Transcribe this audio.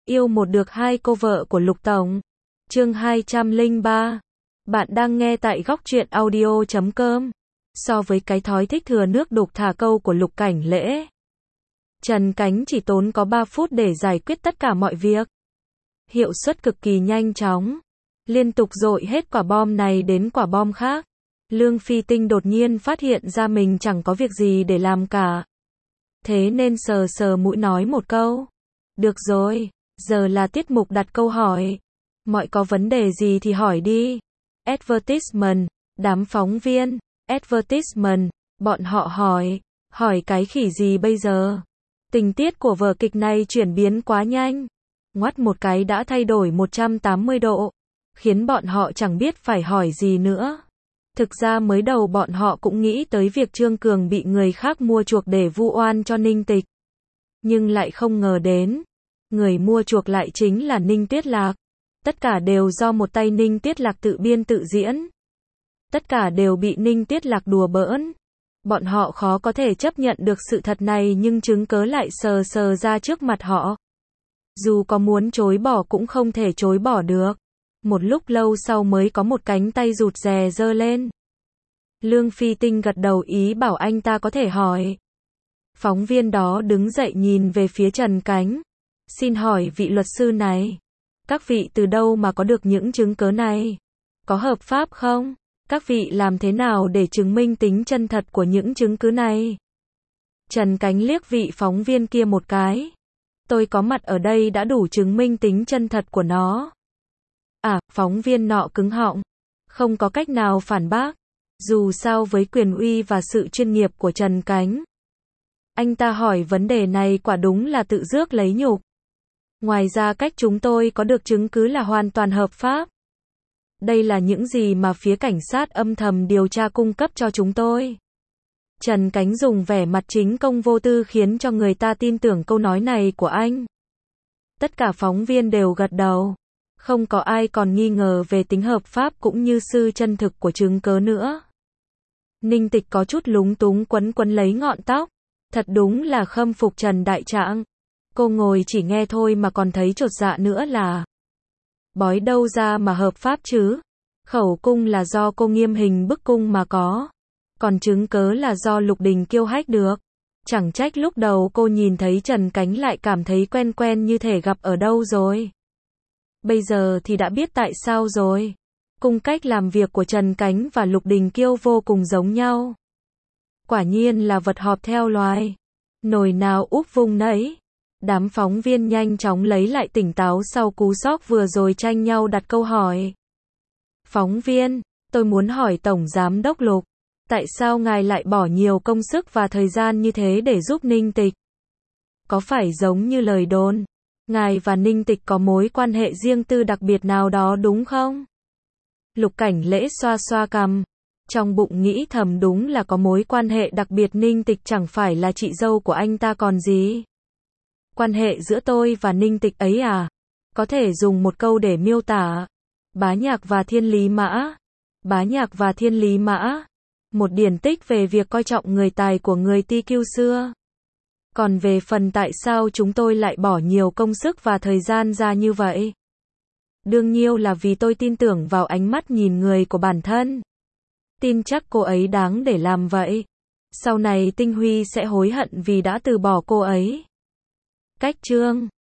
Yêu một được hai cô vợ của Lục Tổng. Chương 203. Bạn đang nghe tại góc truyện audio.com. So với cái thói thích thừa nước đục thả câu của Lục Cảnh Lễ, Trần Cánh chỉ tốn có 3 phút để giải quyết tất cả mọi việc. Hiệu suất cực kỳ nhanh chóng. Liên tục dội hết quả bom này đến quả bom khác. Lương Phi Tinh đột nhiên phát hiện ra mình chẳng có việc gì để làm cả. Thế nên sờ sờ mũi nói một câu. Được rồi, giờ là tiết mục đặt câu hỏi. Mọi có vấn đề gì thì hỏi đi. Advertisement, đám phóng viên. Advertisement, bọn họ hỏi cái khỉ gì bây giờ? Tình tiết của vở kịch này chuyển biến quá nhanh. Ngoắt một cái đã thay đổi 180 độ. Khiến bọn họ chẳng biết phải hỏi gì nữa. Thực ra mới đầu bọn họ cũng nghĩ tới việc Trương Cường bị người khác mua chuộc để vu oan cho Ninh Tịch. Nhưng lại không ngờ đến. Người mua chuộc lại chính là Ninh Tuyết Lạc. Tất cả đều do một tay Ninh Tuyết Lạc tự biên tự diễn. Tất cả đều bị Ninh Tuyết Lạc đùa bỡn. Bọn họ khó có thể chấp nhận được sự thật này nhưng chứng cớ lại sờ sờ ra trước mặt họ. Dù có muốn chối bỏ cũng không thể chối bỏ được. Một lúc lâu sau mới có một cánh tay rụt rè giơ lên. Lương Phi Tinh gật đầu ý bảo anh ta có thể hỏi. Phóng viên đó đứng dậy nhìn về phía Trần Cánh. Xin hỏi vị luật sư này, các vị từ đâu mà có được những chứng cớ này? Có hợp pháp không? Các vị làm thế nào để chứng minh tính chân thật của những chứng cứ này? Trần Cánh liếc vị phóng viên kia một cái. Tôi có mặt ở đây đã đủ chứng minh tính chân thật của nó. À, phóng viên nọ cứng họng. Không có cách nào phản bác. Dù sao với quyền uy và sự chuyên nghiệp của Trần Cánh, anh ta hỏi vấn đề này quả đúng là tự rước lấy nhục. Ngoài ra cách chúng tôi có được chứng cứ là hoàn toàn hợp pháp. Đây là những gì mà phía cảnh sát âm thầm điều tra cung cấp cho chúng tôi. Trần Cánh dùng vẻ mặt chính công vô tư khiến cho người ta tin tưởng câu nói này của anh. Tất cả phóng viên đều gật đầu. Không có ai còn nghi ngờ về tính hợp pháp cũng như sự chân thực của chứng cớ nữa. Ninh Tịch có chút lúng túng quấn lấy ngọn tóc. Thật đúng là khâm phục Trần Đại Trạng. Cô ngồi chỉ nghe thôi mà còn thấy chột dạ nữa là. Bói đâu ra mà hợp pháp chứ? Khẩu cung là do cô nghiêm hình bức cung mà có. Còn chứng cớ là do Lục Đình Kiêu hách được. Chẳng trách lúc đầu cô nhìn thấy Trần Cánh lại cảm thấy quen quen như thể gặp ở đâu rồi. Bây giờ thì đã biết tại sao rồi. Cung cách làm việc của Trần Cánh và Lục Đình Kiêu vô cùng giống nhau. Quả nhiên là vật họp theo loài. Nồi nào úp vung nấy. Đám phóng viên nhanh chóng lấy lại tỉnh táo sau cú sốc vừa rồi tranh nhau đặt câu hỏi. Phóng viên, tôi muốn hỏi Tổng Giám đốc Lục. Tại sao ngài lại bỏ nhiều công sức và thời gian như thế để giúp Ninh Tịch? Có phải giống như lời đồn, ngài và Ninh Tịch có mối quan hệ riêng tư đặc biệt nào đó đúng không? Lục Cảnh Lễ xoa xoa cằm. Trong bụng nghĩ thầm đúng là có mối quan hệ đặc biệt, Ninh Tịch chẳng phải là chị dâu của anh ta còn gì. Quan hệ giữa tôi và Ninh Tịch ấy à? Có thể dùng một câu để miêu tả. Bá nhạc và thiên lý mã. Bá nhạc và thiên lý mã. Một điển tích về việc coi trọng người tài của người TQ xưa. Còn về phần tại sao chúng tôi lại bỏ nhiều công sức và thời gian ra như vậy? Đương nhiên là vì tôi tin tưởng vào ánh mắt nhìn người của bản thân. Tin chắc cô ấy đáng để làm vậy. Sau này Tinh Huy sẽ hối hận vì đã từ bỏ cô ấy. Cách chương